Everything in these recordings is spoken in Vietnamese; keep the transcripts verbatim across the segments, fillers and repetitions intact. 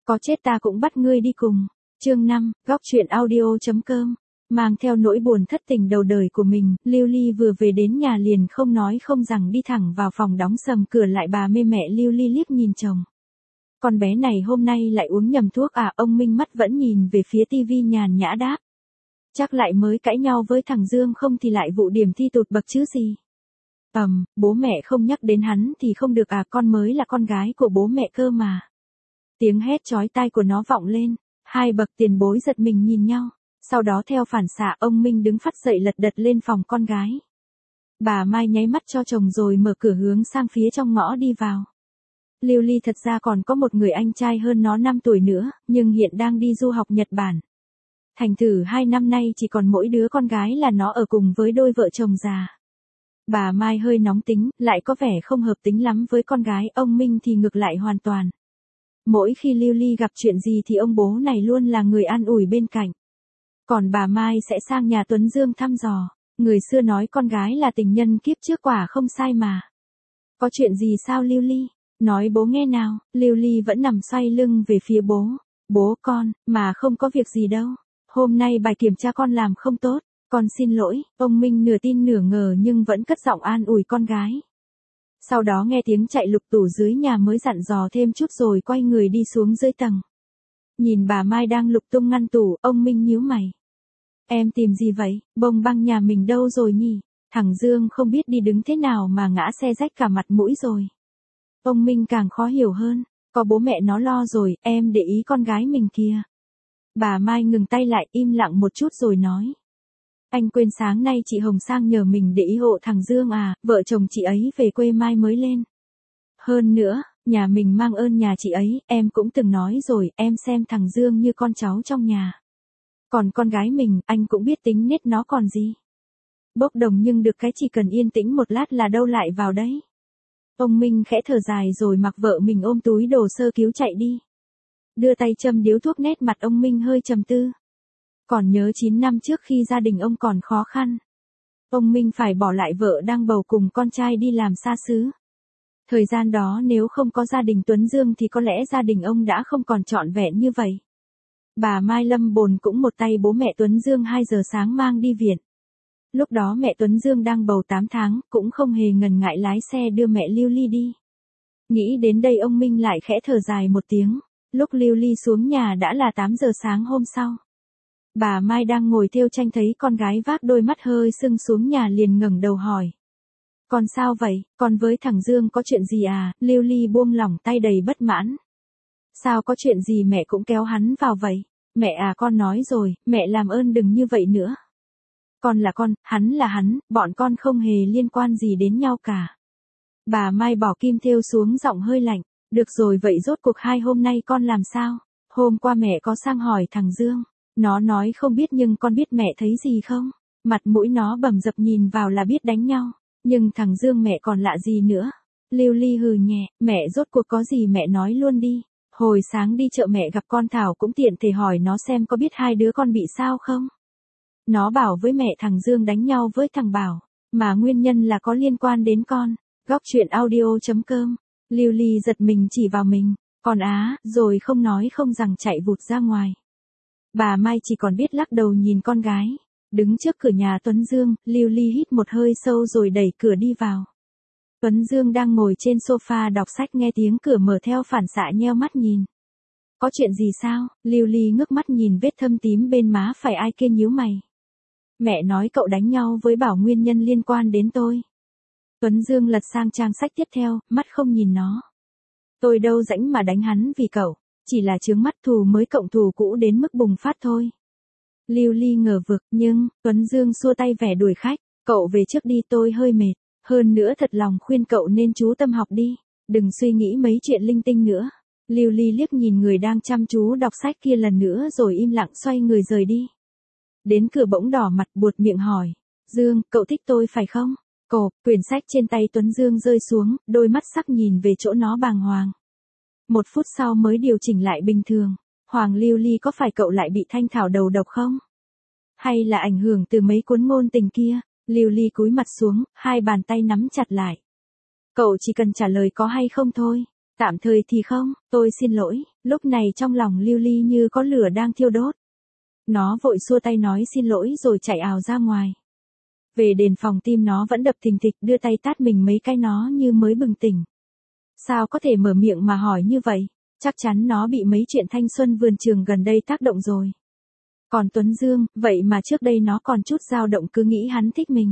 Có chết ta cũng bắt ngươi đi cùng. Chương năm, góc truyện audio.com. Mang theo nỗi buồn thất tình đầu đời của mình, Lưu Ly vừa về đến nhà liền không nói không rằng đi thẳng vào phòng đóng sầm cửa lại. Bà mê mẹ Lưu Ly liếc nhìn chồng. Con bé này hôm nay lại uống nhầm thuốc à? Ông Minh mắt vẫn nhìn về phía tivi nhàn nhã đáp. Chắc lại mới cãi nhau với thằng Dương không thì lại vụ điểm thi tụt bậc chứ gì. Ầm, um, bố mẹ không nhắc đến hắn thì không được à, con mới là con gái của bố mẹ cơ mà. Tiếng hét chói tai của nó vọng lên, hai bậc tiền bối giật mình nhìn nhau, sau đó theo phản xạ ông Minh đứng phắt dậy lật đật lên phòng con gái. Bà Mai nháy mắt cho chồng rồi mở cửa hướng sang phía trong ngõ đi vào. Lưu Ly thật ra còn có một người anh trai hơn nó năm tuổi nữa, nhưng hiện đang đi du học Nhật Bản. Thành thử hai năm nay chỉ còn mỗi đứa con gái là nó ở cùng với đôi vợ chồng già. Bà Mai hơi nóng tính, lại có vẻ không hợp tính lắm với con gái, ông Minh thì ngược lại hoàn toàn. Mỗi khi Lưu Ly gặp chuyện gì thì ông bố này luôn là người an ủi bên cạnh. Còn bà Mai sẽ sang nhà Tuấn Dương thăm dò, người xưa nói con gái là tình nhân kiếp trước quả không sai mà. Có chuyện gì sao Lưu Ly? Nói bố nghe nào. Lưu Ly vẫn nằm xoay lưng về phía bố. Bố con, mà không có việc gì đâu. Hôm nay bài kiểm tra con làm không tốt. Con xin lỗi. Ông Minh nửa tin nửa ngờ nhưng vẫn cất giọng an ủi con gái. Sau đó nghe tiếng chạy lục tủ dưới nhà mới dặn dò thêm chút rồi quay người đi xuống dưới tầng. Nhìn bà Mai đang lục tung ngăn tủ, ông Minh nhíu mày. Em tìm gì vậy? Bông băng nhà mình đâu rồi nhỉ? Thằng Dương không biết đi đứng thế nào mà ngã xe rách cả mặt mũi rồi. Ông Minh càng khó hiểu hơn. Có bố mẹ nó lo rồi, em để ý con gái mình kìa. Bà Mai ngừng tay lại im lặng một chút rồi nói. Anh quên sáng nay chị Hồng sang nhờ mình để ý hộ thằng Dương à, vợ chồng chị ấy về quê mai mới lên. Hơn nữa, nhà mình mang ơn nhà chị ấy, em cũng từng nói rồi, em xem thằng Dương như con cháu trong nhà. Còn con gái mình, anh cũng biết tính nết nó còn gì. Bốc đồng nhưng được cái chỉ cần yên tĩnh một lát là đâu lại vào đấy. Ông Minh khẽ thở dài rồi mặc vợ mình ôm túi đồ sơ cứu chạy đi. Đưa tay châm điếu thuốc, nét mặt ông Minh hơi trầm tư. Còn nhớ chín năm trước khi gia đình ông còn khó khăn. Ông Minh phải bỏ lại vợ đang bầu cùng con trai đi làm xa xứ. Thời gian đó nếu không có gia đình Tuấn Dương thì có lẽ gia đình ông đã không còn trọn vẹn như vậy. Bà Mai lâm bồn cũng một tay bố mẹ Tuấn Dương hai giờ sáng mang đi viện. Lúc đó mẹ Tuấn Dương đang bầu tám tháng, cũng không hề ngần ngại lái xe đưa mẹ Lưu Ly đi. Nghĩ đến đây ông Minh lại khẽ thở dài một tiếng. Lúc Lưu Ly xuống nhà đã là tám giờ sáng hôm sau. Bà Mai đang ngồi thêu tranh thấy con gái vác đôi mắt hơi sưng xuống nhà liền ngẩng đầu hỏi. Con sao vậy, con với thằng Dương có chuyện gì à? Lưu Ly buông lỏng tay đầy bất mãn. Sao có chuyện gì mẹ cũng kéo hắn vào vậy? Mẹ à, con nói rồi, mẹ làm ơn đừng như vậy nữa. Con là con, hắn là hắn, bọn con không hề liên quan gì đến nhau cả. Bà Mai bỏ kim thêu xuống, giọng hơi lạnh. Được rồi, vậy rốt cuộc hai hôm nay con làm sao? Hôm qua mẹ có sang hỏi thằng Dương. Nó nói không biết nhưng con biết mẹ thấy gì không? Mặt mũi nó bầm dập, nhìn vào là biết đánh nhau. Nhưng thằng Dương mẹ còn lạ gì nữa? Lưu Ly hừ nhẹ, mẹ rốt cuộc có gì mẹ nói luôn đi. Hồi sáng đi chợ mẹ gặp con Thảo cũng tiện thể hỏi nó xem có biết hai đứa con bị sao không? Nó bảo với mẹ thằng Dương đánh nhau với thằng Bảo, mà nguyên nhân là có liên quan đến con. Góc truyện audio.com. Lưu Ly giật mình chỉ vào mình, còn á, rồi không nói không rằng chạy vụt ra ngoài. Bà Mai chỉ còn biết lắc đầu nhìn con gái. Đứng trước cửa nhà Tuấn Dương, Lưu Ly hít một hơi sâu rồi đẩy cửa đi vào. Tuấn Dương đang ngồi trên sofa đọc sách, nghe tiếng cửa mở theo phản xạ nheo mắt nhìn. Có chuyện gì sao? Lưu Ly ngước mắt nhìn vết thâm tím bên má phải, ai kia nhíu mày. Mẹ nói cậu đánh nhau với Bảo nguyên nhân liên quan đến tôi. Tuấn Dương lật sang trang sách tiếp theo, mắt không nhìn nó. Tôi đâu rảnh mà đánh hắn vì cậu, chỉ là chướng mắt thù mới cộng thù cũ đến mức bùng phát thôi. Lưu Ly ngờ vực, nhưng, Tuấn Dương xua tay vẻ đuổi khách, cậu về trước đi, tôi hơi mệt, hơn nữa thật lòng khuyên cậu nên chú tâm học đi, đừng suy nghĩ mấy chuyện linh tinh nữa. Lưu Ly liếc nhìn người đang chăm chú đọc sách kia lần nữa rồi im lặng xoay người rời đi. Đến cửa bỗng đỏ mặt buột miệng hỏi, Dương, cậu thích tôi phải không? Cộp, quyển sách trên tay Tuấn Dương rơi xuống, đôi mắt sắc nhìn về chỗ nó bàng hoàng. Một phút sau mới điều chỉnh lại bình thường. Hoàng Lưu Ly, có phải cậu lại bị Thanh Thảo đầu độc không? Hay là ảnh hưởng từ mấy cuốn ngôn tình kia? Lưu Ly cúi mặt xuống, hai bàn tay nắm chặt lại. Cậu chỉ cần trả lời có hay không thôi. Tạm thời thì không, tôi xin lỗi, lúc này trong lòng Lưu Ly như có lửa đang thiêu đốt. Nó vội xua tay nói xin lỗi rồi chạy ào ra ngoài. Về đến phòng tim nó vẫn đập thình thịch, đưa tay tát mình mấy cái nó như mới bừng tỉnh. Sao có thể mở miệng mà hỏi như vậy, chắc chắn nó bị mấy chuyện thanh xuân vườn trường gần đây tác động rồi. Còn Tuấn Dương, vậy mà trước đây nó còn chút dao động cứ nghĩ hắn thích mình.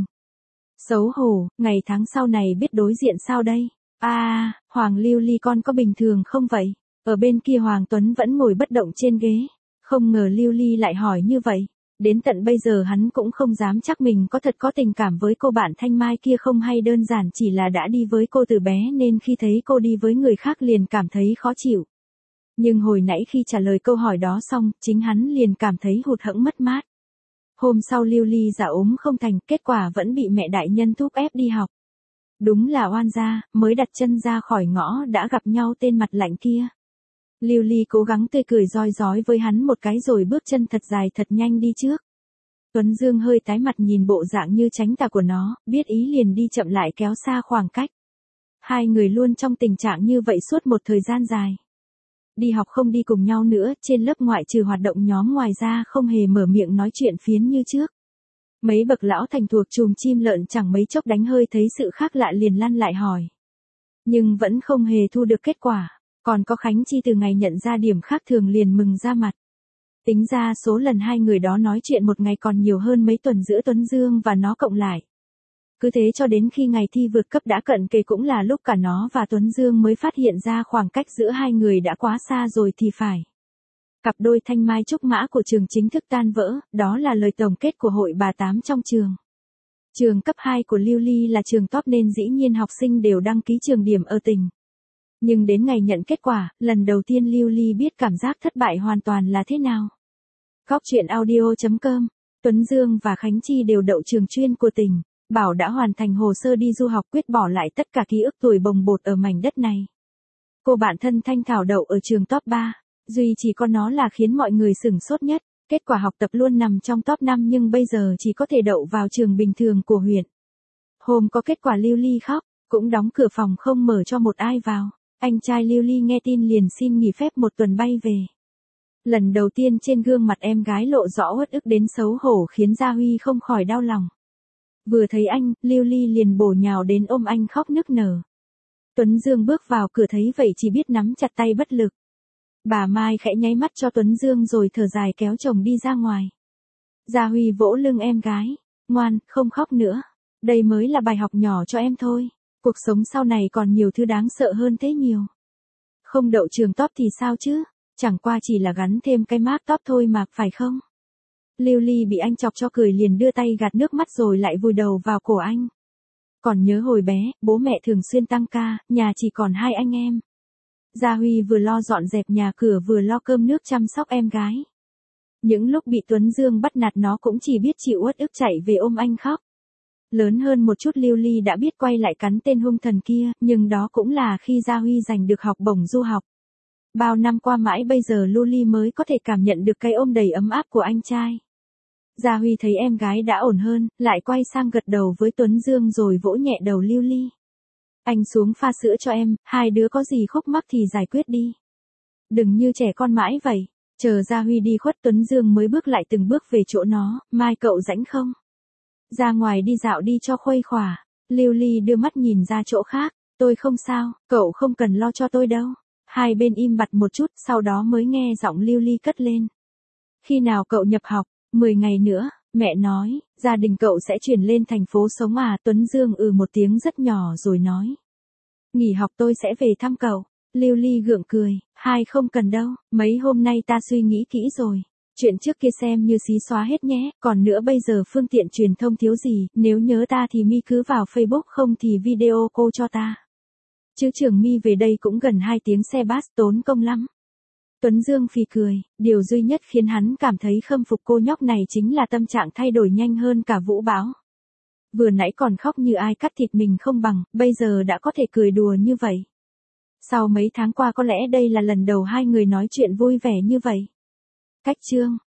Xấu hổ, ngày tháng sau này biết đối diện sao đây? À, à, Hoàng Lưu Ly con có bình thường không vậy? Ở bên kia Hoàng Tuấn vẫn ngồi bất động trên ghế. Không ngờ Lưu Ly lại hỏi như vậy. Đến tận bây giờ hắn cũng không dám chắc mình có thật có tình cảm với cô bạn Thanh Mai kia không, hay đơn giản chỉ là đã đi với cô từ bé nên khi thấy cô đi với người khác liền cảm thấy khó chịu. Nhưng hồi nãy khi trả lời câu hỏi đó xong, chính hắn liền cảm thấy hụt hẫng mất mát. Hôm sau Lưu Ly giả ốm không thành, kết quả vẫn bị mẹ đại nhân thúc ép đi học. Đúng là oan gia, mới đặt chân ra khỏi ngõ đã gặp nhau tên mặt lạnh kia. Lưu Ly cố gắng tươi cười roi rói với hắn một cái rồi bước chân thật dài thật nhanh đi trước. Tuấn Dương hơi tái mặt nhìn bộ dạng như tránh tà của nó, biết ý liền đi chậm lại kéo xa khoảng cách. Hai người luôn trong tình trạng như vậy suốt một thời gian dài. Đi học không đi cùng nhau nữa, trên lớp ngoại trừ hoạt động nhóm ngoài ra không hề mở miệng nói chuyện phiếm như trước. Mấy bậc lão thành thuộc chùm chim lợn chẳng mấy chốc đánh hơi thấy sự khác lạ liền lăn lại hỏi. Nhưng vẫn không hề thu được kết quả. Còn có Khánh Chi từ ngày nhận ra điểm khác thường liền mừng ra mặt. Tính ra số lần hai người đó nói chuyện một ngày còn nhiều hơn mấy tuần giữa Tuấn Dương và nó cộng lại. Cứ thế cho đến khi ngày thi vượt cấp đã cận kề cũng là lúc cả nó và Tuấn Dương mới phát hiện ra khoảng cách giữa hai người đã quá xa rồi thì phải. Cặp đôi thanh mai trúc mã của trường chính thức tan vỡ, đó là lời tổng kết của hội bà tám trong trường. Trường cấp hai của Lưu Ly là trường top nên dĩ nhiên học sinh đều đăng ký trường điểm ở tỉnh. Nhưng đến ngày nhận kết quả, lần đầu tiên Lưu Ly biết cảm giác thất bại hoàn toàn là thế nào. Góc truyện audio chấm com, Tuấn Dương và Khánh Chi đều đậu trường chuyên của tỉnh, Bảo đã hoàn thành hồ sơ đi du học, quyết bỏ lại tất cả ký ức tuổi bồng bột ở mảnh đất này. Cô bạn thân Thanh Thảo đậu ở trường top ba, duy chỉ có nó là khiến mọi người sửng sốt nhất, kết quả học tập luôn nằm trong top năm nhưng bây giờ chỉ có thể đậu vào trường bình thường của huyện. Hôm có kết quả Lưu Ly khóc, cũng đóng cửa phòng không mở cho một ai vào. Anh trai Lưu Ly nghe tin liền xin nghỉ phép một tuần bay về. Lần đầu tiên trên gương mặt em gái lộ rõ uất ức đến xấu hổ khiến Gia Huy không khỏi đau lòng. Vừa thấy anh, Lưu Ly liền bổ nhào đến ôm anh khóc nức nở. Tuấn Dương bước vào cửa thấy vậy chỉ biết nắm chặt tay bất lực. Bà Mai khẽ nháy mắt cho Tuấn Dương rồi thở dài kéo chồng đi ra ngoài. Gia Huy vỗ lưng em gái. Ngoan, không khóc nữa. Đây mới là bài học nhỏ cho em thôi. Cuộc sống sau này còn nhiều thứ đáng sợ hơn thế nhiều. Không đậu trường top thì sao chứ? Chẳng qua chỉ là gắn thêm cái mác top thôi mà, phải không? Lưu Ly bị anh chọc cho cười liền đưa tay gạt nước mắt rồi lại vùi đầu vào cổ anh. Còn nhớ hồi bé, bố mẹ thường xuyên tăng ca, nhà chỉ còn hai anh em. Gia Huy vừa lo dọn dẹp nhà cửa vừa lo cơm nước chăm sóc em gái. Những lúc bị Tuấn Dương bắt nạt nó cũng chỉ biết chịu uất ức chạy về ôm anh khóc. Lớn hơn một chút Lưu Ly đã biết quay lại cắn tên hung thần kia, nhưng đó cũng là khi Gia Huy giành được học bổng du học. Bao năm qua mãi bây giờ Lưu Ly mới có thể cảm nhận được cái ôm đầy ấm áp của anh trai. Gia Huy thấy em gái đã ổn hơn, lại quay sang gật đầu với Tuấn Dương rồi vỗ nhẹ đầu Lưu Ly. Anh xuống pha sữa cho em, hai đứa có gì khúc mắc thì giải quyết đi. Đừng như trẻ con mãi vậy. Chờ Gia Huy đi khuất Tuấn Dương mới bước lại từng bước về chỗ nó, Mai cậu rảnh không? Ra ngoài đi dạo đi cho khuây khỏa. Lưu Ly đưa mắt nhìn ra chỗ khác, tôi không sao, cậu không cần lo cho tôi đâu. Hai bên im bặt một chút, sau đó mới nghe giọng Lưu Ly cất lên. Khi nào cậu nhập học? mười ngày nữa, mẹ nói, gia đình cậu sẽ chuyển lên thành phố sống à? Tuấn Dương ừ một tiếng rất nhỏ rồi nói. Nghỉ học tôi sẽ về thăm cậu. Lưu Ly gượng cười, hai không cần đâu, mấy hôm nay ta suy nghĩ kỹ rồi. Chuyện trước kia xem như xí xóa hết nhé, còn nữa bây giờ phương tiện truyền thông thiếu gì, nếu nhớ ta thì mi cứ vào Facebook, không thì video call cho ta. Chứ trường mi về đây cũng gần hai tiếng xe bus tốn công lắm. Tuấn Dương phì cười, điều duy nhất khiến hắn cảm thấy khâm phục cô nhóc này chính là tâm trạng thay đổi nhanh hơn cả vũ bão. Vừa nãy còn khóc như ai cắt thịt mình không bằng, bây giờ đã có thể cười đùa như vậy. Sau mấy tháng qua có lẽ đây là lần đầu hai người nói chuyện vui vẻ như vậy. Cách chương